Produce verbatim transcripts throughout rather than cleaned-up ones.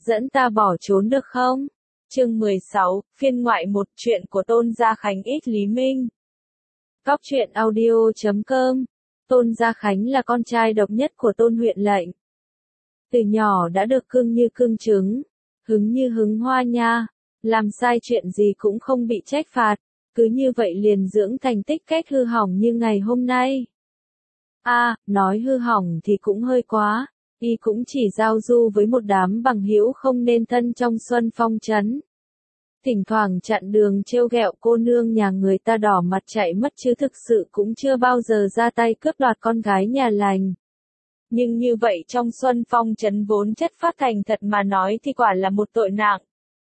dẫn ta bỏ trốn được không? Chương mười sáu, phiên ngoại một, chuyện của Tôn Gia Khánh x Lý Minh. Cóc truyện audio chấm com. Tôn Gia Khánh là con trai độc nhất của Tôn huyện lệnh. Từ nhỏ đã được cưng như cưng trứng, hứng như hứng hoa nha, làm sai chuyện gì cũng không bị trách phạt, cứ như vậy liền dưỡng thành tích cách hư hỏng như ngày hôm nay. A, à, nói hư hỏng thì cũng hơi quá, y cũng chỉ giao du với một đám bằng hữu không nên thân trong Xuân Phong trấn. Thỉnh thoảng chặn đường trêu ghẹo cô nương nhà người ta đỏ mặt chạy mất chứ thực sự cũng chưa bao giờ ra tay cướp đoạt con gái nhà lành. Nhưng như vậy trong Xuân Phong trấn vốn chất phát thành thật mà nói thì quả là một tội nặng.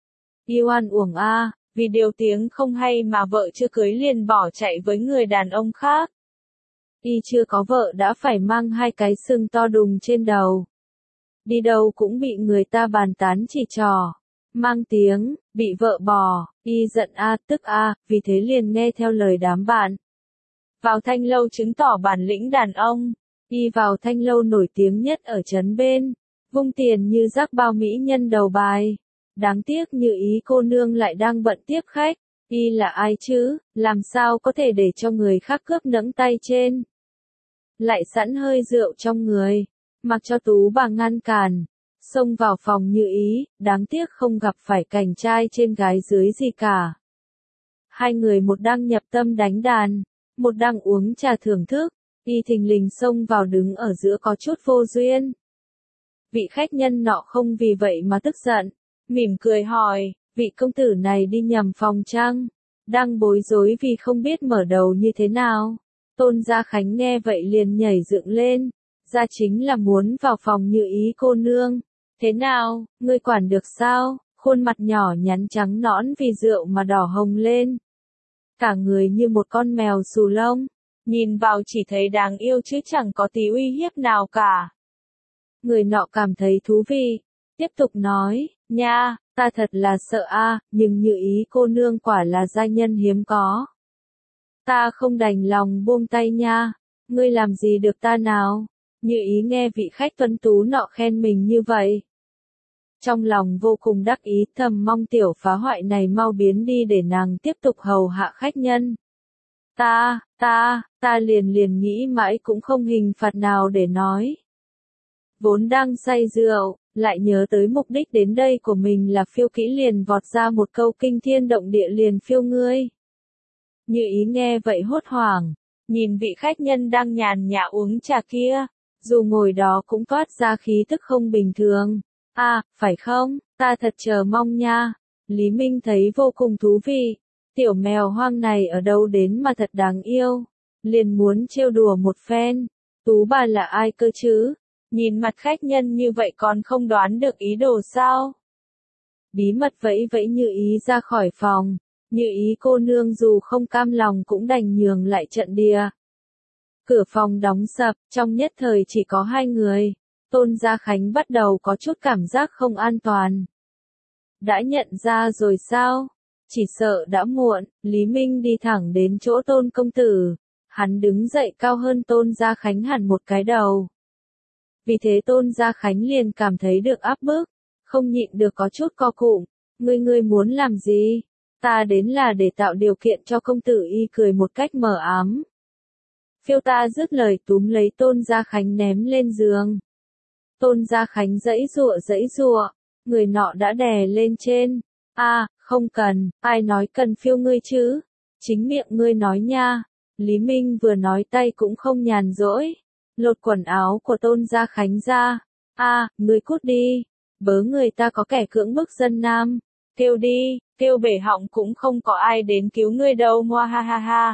Y oan uổng a, vì điều tiếng không hay mà vợ chưa cưới liền bỏ chạy với người đàn ông khác. Y chưa có vợ đã phải mang hai cái sừng to đùng trên đầu. Đi đâu cũng bị người ta bàn tán chỉ trò. Mang tiếng, bị vợ bỏ, y giận a tức a, vì thế liền nghe theo lời đám bạn. Vào thanh lâu chứng tỏ bản lĩnh đàn ông, y vào thanh lâu nổi tiếng nhất ở trấn bên, vung tiền như rác bao mỹ nhân đầu bài. Đáng tiếc như ý cô nương lại đang bận tiếp khách, y là ai chứ, làm sao có thể để cho người khác cướp nẫng tay trên. Lại sẵn hơi rượu trong người, mặc cho tú bà ngăn cản. Xông vào phòng như ý, đáng tiếc không gặp phải cảnh trai trên gái dưới gì cả. Hai người một đang nhập tâm đánh đàn, một đang uống trà thưởng thức, y thình lình xông vào đứng ở giữa có chút vô duyên. Vị khách nhân nọ không vì vậy mà tức giận, mỉm cười hỏi, vị công tử này đi nhầm phòng chăng? Đang bối rối vì không biết mở đầu như thế nào. Tôn Gia Khánh nghe vậy liền nhảy dựng lên, ra chính là muốn vào phòng như ý cô nương. Thế nào, ngươi quản được sao? Khuôn mặt nhỏ nhắn trắng nõn vì rượu mà đỏ hồng lên. Cả người như một con mèo xù lông, nhìn vào chỉ thấy đáng yêu chứ chẳng có tí uy hiếp nào cả. Người nọ cảm thấy thú vị, tiếp tục nói, nha, ta thật là sợ a, nhưng như ý cô nương quả là giai nhân hiếm có. Ta không đành lòng buông tay nha, ngươi làm gì được ta nào? Như ý nghe vị khách tuấn tú nọ khen mình như vậy. Trong lòng vô cùng đắc ý, thầm mong tiểu phá hoại này mau biến đi để nàng tiếp tục hầu hạ khách nhân. Ta, ta, ta liền liền nghĩ mãi cũng không hình phạt nào để nói. Vốn đang say rượu, lại nhớ tới mục đích đến đây của mình là phiêu kỹ liền vọt ra một câu kinh thiên động địa liền phiêu ngươi. Như ý nghe vậy hốt hoảng, nhìn vị khách nhân đang nhàn nhã uống trà kia, dù ngồi đó cũng toát ra khí tức không bình thường. À, phải không, ta thật chờ mong nha. Lý Minh thấy vô cùng thú vị. Tiểu mèo hoang này ở đâu đến mà thật đáng yêu. Liền muốn trêu đùa một phen. Tú bà là ai cơ chứ? Nhìn mặt khách nhân như vậy còn không đoán được ý đồ sao? Bí mật vẫy vẫy Như ý ra khỏi phòng. Như ý cô nương dù không cam lòng cũng đành nhường lại trận địa. Cửa phòng đóng sập, trong nhất thời chỉ có hai người. Tôn Gia Khánh bắt đầu có chút cảm giác không an toàn. Đã nhận ra rồi sao? Chỉ sợ đã muộn, Lý Minh đi thẳng đến chỗ Tôn công tử. Hắn đứng dậy cao hơn Tôn Gia Khánh hẳn một cái đầu. Vì thế Tôn Gia Khánh liền cảm thấy được áp bức, không nhịn được có chút co cụm. Ngươi ngươi muốn làm gì? Ta đến là để tạo điều kiện cho công tử. Y cười một cách mờ ám. Phiêu ta dứt lời túm lấy Tôn Gia Khánh ném lên giường. Tôn Gia Khánh giãy giụa giãy giụa, người nọ đã đè lên trên. A, à, không cần, ai nói cần phiêu ngươi chứ? Chính miệng ngươi nói nha. Lý Minh vừa nói tay cũng không nhàn rỗi, lột quần áo của Tôn Gia Khánh ra. A, à, ngươi cút đi, bớ người ta có kẻ cưỡng bức dân nam. Kêu đi, kêu bể họng cũng không có ai đến cứu ngươi đâu ngoa ha ha ha.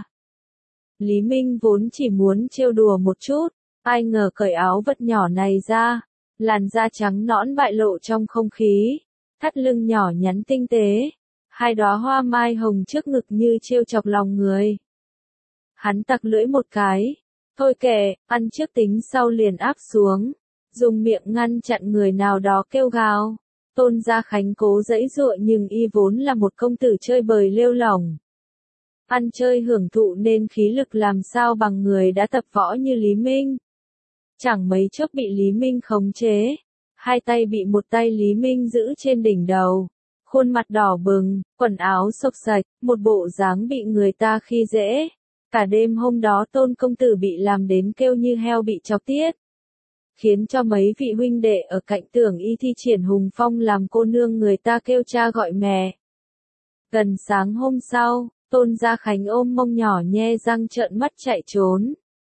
Lý Minh vốn chỉ muốn trêu đùa một chút, ai ngờ cởi áo vật nhỏ này ra. Làn da trắng nõn bại lộ trong không khí, thắt lưng nhỏ nhắn tinh tế, hai đóa hoa mai hồng trước ngực như trêu chọc lòng người. Hắn tặc lưỡi một cái, thôi kệ, ăn trước tính sau liền áp xuống, dùng miệng ngăn chặn người nào đó kêu gào. Tôn Gia Khánh cố giãy giụa nhưng y vốn là một công tử chơi bời lêu lỏng. Ăn chơi hưởng thụ nên khí lực làm sao bằng người đã tập võ như Lý Minh. Chẳng mấy chốc bị Lý Minh khống chế. hai tay bị một tay Lý Minh giữ trên đỉnh đầu, khuôn mặt đỏ bừng, quần áo xộc xạch, một bộ dáng bị người ta khi dễ. Cả đêm hôm đó Tôn công tử bị làm đến kêu như heo bị chọc tiết, khiến cho mấy vị huynh đệ ở cạnh Tưởng Y thi triển hùng phong làm cô nương người ta kêu cha gọi mẹ. Gần sáng hôm sau, Tôn Gia Khánh ôm mông nhỏ nhe răng trợn mắt chạy trốn.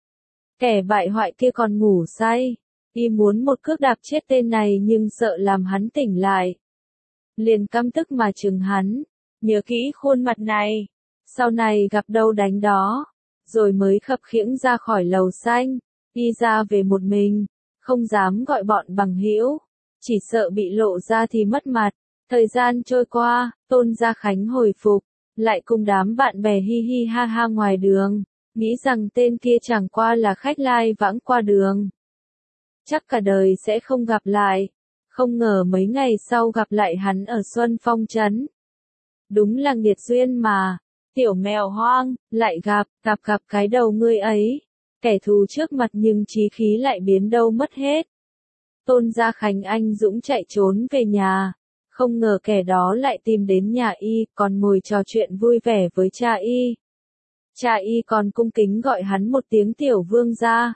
Kẻ bại hoại kia còn ngủ say, y muốn một cước đạp chết tên này nhưng sợ làm hắn tỉnh lại. Liền căm tức mà chừng hắn, nhớ kỹ khuôn mặt này, sau này gặp đâu đánh đó, rồi mới khập khiễng ra khỏi lầu xanh, y ra về một mình, không dám gọi bọn bằng hữu, chỉ sợ bị lộ ra thì mất mặt. Thời gian trôi qua, Tôn Gia Khánh hồi phục, lại cùng đám bạn bè hi hi ha ha ngoài đường, nghĩ rằng tên kia chẳng qua là khách lai vãng qua đường. Chắc cả đời sẽ không gặp lại, không ngờ mấy ngày sau gặp lại hắn ở Xuân Phong Trấn. Đúng là nghiệt duyên mà, tiểu mèo hoang, lại gặp, gặp gặp cái đầu ngươi ấy, kẻ thù trước mặt nhưng chí khí lại biến đâu mất hết. Tôn Gia Khánh anh dũng chạy trốn về nhà. Không ngờ kẻ đó lại tìm đến nhà y, còn ngồi trò chuyện vui vẻ với cha y. Cha y còn cung kính gọi hắn một tiếng tiểu vương gia.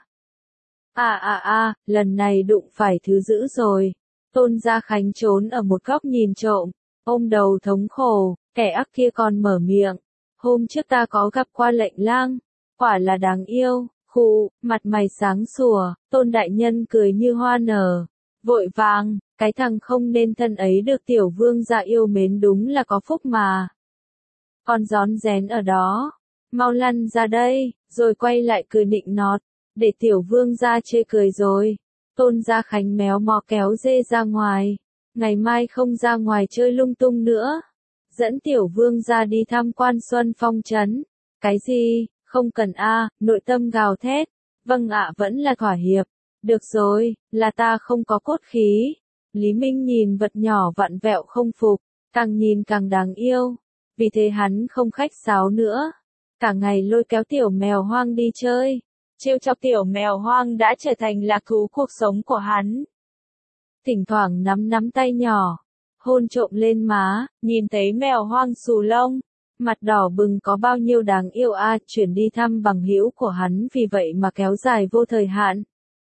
À à à, lần này đụng phải thứ dữ rồi. Tôn Gia Khánh trốn ở một góc nhìn trộm, ôm đầu thống khổ, kẻ ác kia còn mở miệng. Hôm trước ta có gặp qua lệnh lang, quả là đáng yêu, khụ, mặt mày sáng sủa, Tôn đại nhân cười như hoa nở, vội vàng. Cái thằng không nên thân ấy được tiểu vương gia yêu mến đúng là có phúc mà. Con rón rén ở đó, mau lăn ra đây, rồi quay lại cười nịnh nọt, để tiểu vương gia chê cười rồi. Tôn Gia Khánh méo mó kéo dê ra ngoài, ngày mai không ra ngoài chơi lung tung nữa. Dẫn tiểu vương gia đi tham quan Xuân Phong Trấn. Cái gì, không cần a, nội tâm gào thét. Vâng ạ, vẫn là thỏa hiệp. Được rồi, là ta không có cốt khí. Lý Minh nhìn vật nhỏ vặn vẹo không phục, càng nhìn càng đáng yêu. Vì thế hắn không khách sáo nữa, cả ngày lôi kéo tiểu mèo hoang đi chơi. Trêu chọc tiểu mèo hoang đã trở thành lạc thú cuộc sống của hắn. Thỉnh thoảng nắm nắm tay nhỏ, hôn trộm lên má, nhìn thấy mèo hoang xù lông, mặt đỏ bừng có bao nhiêu đáng yêu a, à, chuyển đi thăm bằng hữu của hắn vì vậy mà kéo dài vô thời hạn.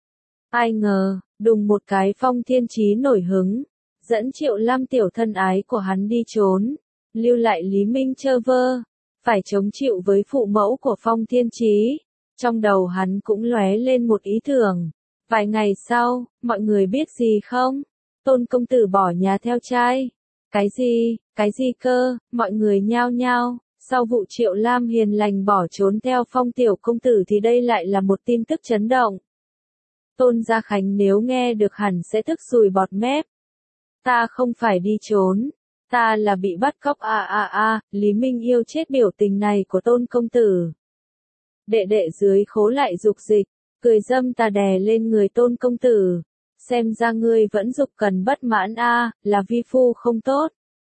Ai ngờ, đùng một cái Phong Thiên Chí nổi hứng, dẫn Triệu Lam tiểu thân ái của hắn đi trốn, lưu lại Lý Minh trơ vơ, phải chống chịu với phụ mẫu của Phong Thiên Chí. Trong đầu hắn cũng lóe lên một ý tưởng. Vài ngày sau, mọi người biết gì không? Tôn công tử bỏ nhà theo trai. Cái gì, cái gì cơ, mọi người nhao nhao. Sau vụ Triệu Lam hiền lành bỏ trốn theo Phong tiểu công tử thì đây lại là một tin tức chấn động. Tôn Gia Khánh nếu nghe được hẳn sẽ tức sùi bọt mép. Ta không phải đi trốn, ta là bị bắt cóc a a a, Lý Minh yêu chết biểu tình này của Tôn công tử. Đệ đệ dưới khố lại dục dịch, cười dâm tà đè lên người Tôn công tử. Xem ra ngươi vẫn dục cần bất mãn a, à, là vi phu không tốt.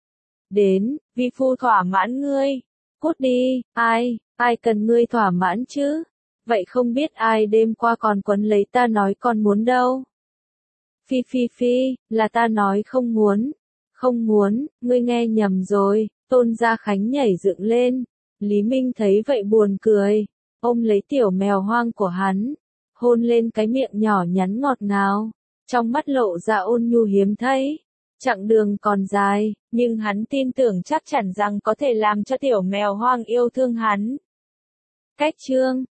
Đến, vi phu thỏa mãn ngươi. Cút đi, ai, ai cần ngươi thỏa mãn chứ? Vậy không biết ai đêm qua còn quấn lấy ta nói còn muốn đâu. Phi phi phi, là ta nói không muốn. Không muốn, ngươi nghe nhầm rồi. Tôn Gia Khánh nhảy dựng lên. Lý Minh thấy vậy buồn cười, ôm lấy tiểu mèo hoang của hắn, hôn lên cái miệng nhỏ nhắn ngọt ngào, trong mắt lộ ra ôn nhu hiếm thấy. Chặng đường còn dài, nhưng hắn tin tưởng chắc chắn rằng có thể làm cho tiểu mèo hoang yêu thương hắn. Cách chương